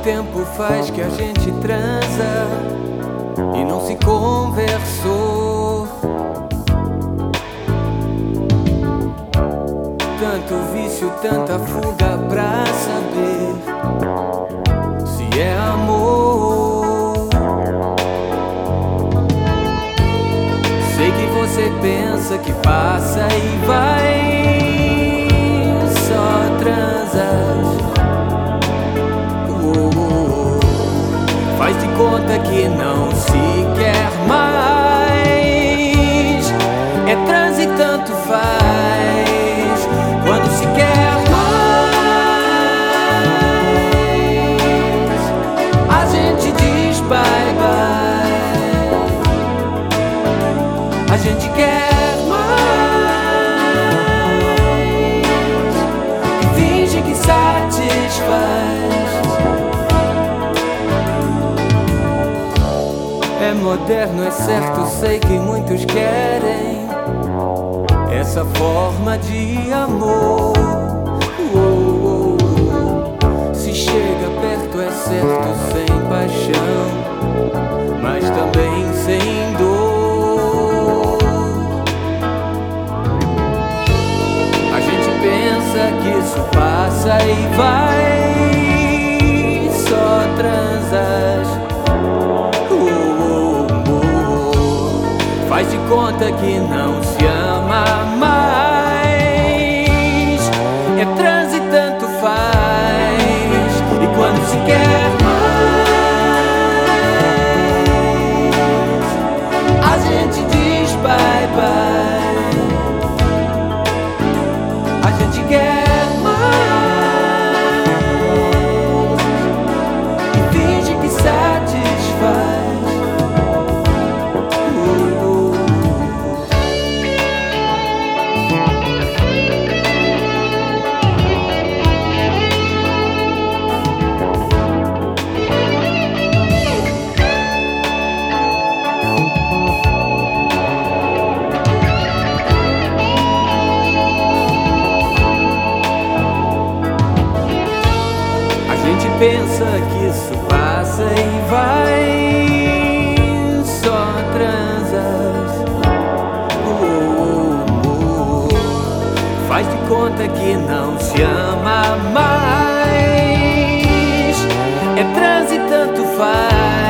tempo faz que a gente transa e não se conversou? Tanto vício, tanta fuga pra saber se é amor. Sei que você pensa que passa e vai, só transas. Faz de conta que não se quer mais. É transe e tanto faz. Quando se quer mais, a gente diz bye bye. A gente quer mais e finge que satisfaz. É moderno, é certo, sei que muitos querem essa forma de amor. Se chega perto é certo, sem paixão, mas também sem dor. A gente pensa que isso passa e vai, só transas. Faz de conta que não se ama mais. É transe e tanto faz. E quando se quer mais, a gente diz bye bye. A gente quer mais e finge que satisfaz. A gente pensa que isso passa e vai, só transas. Faz de conta que não se ama mais. É transe e tanto faz.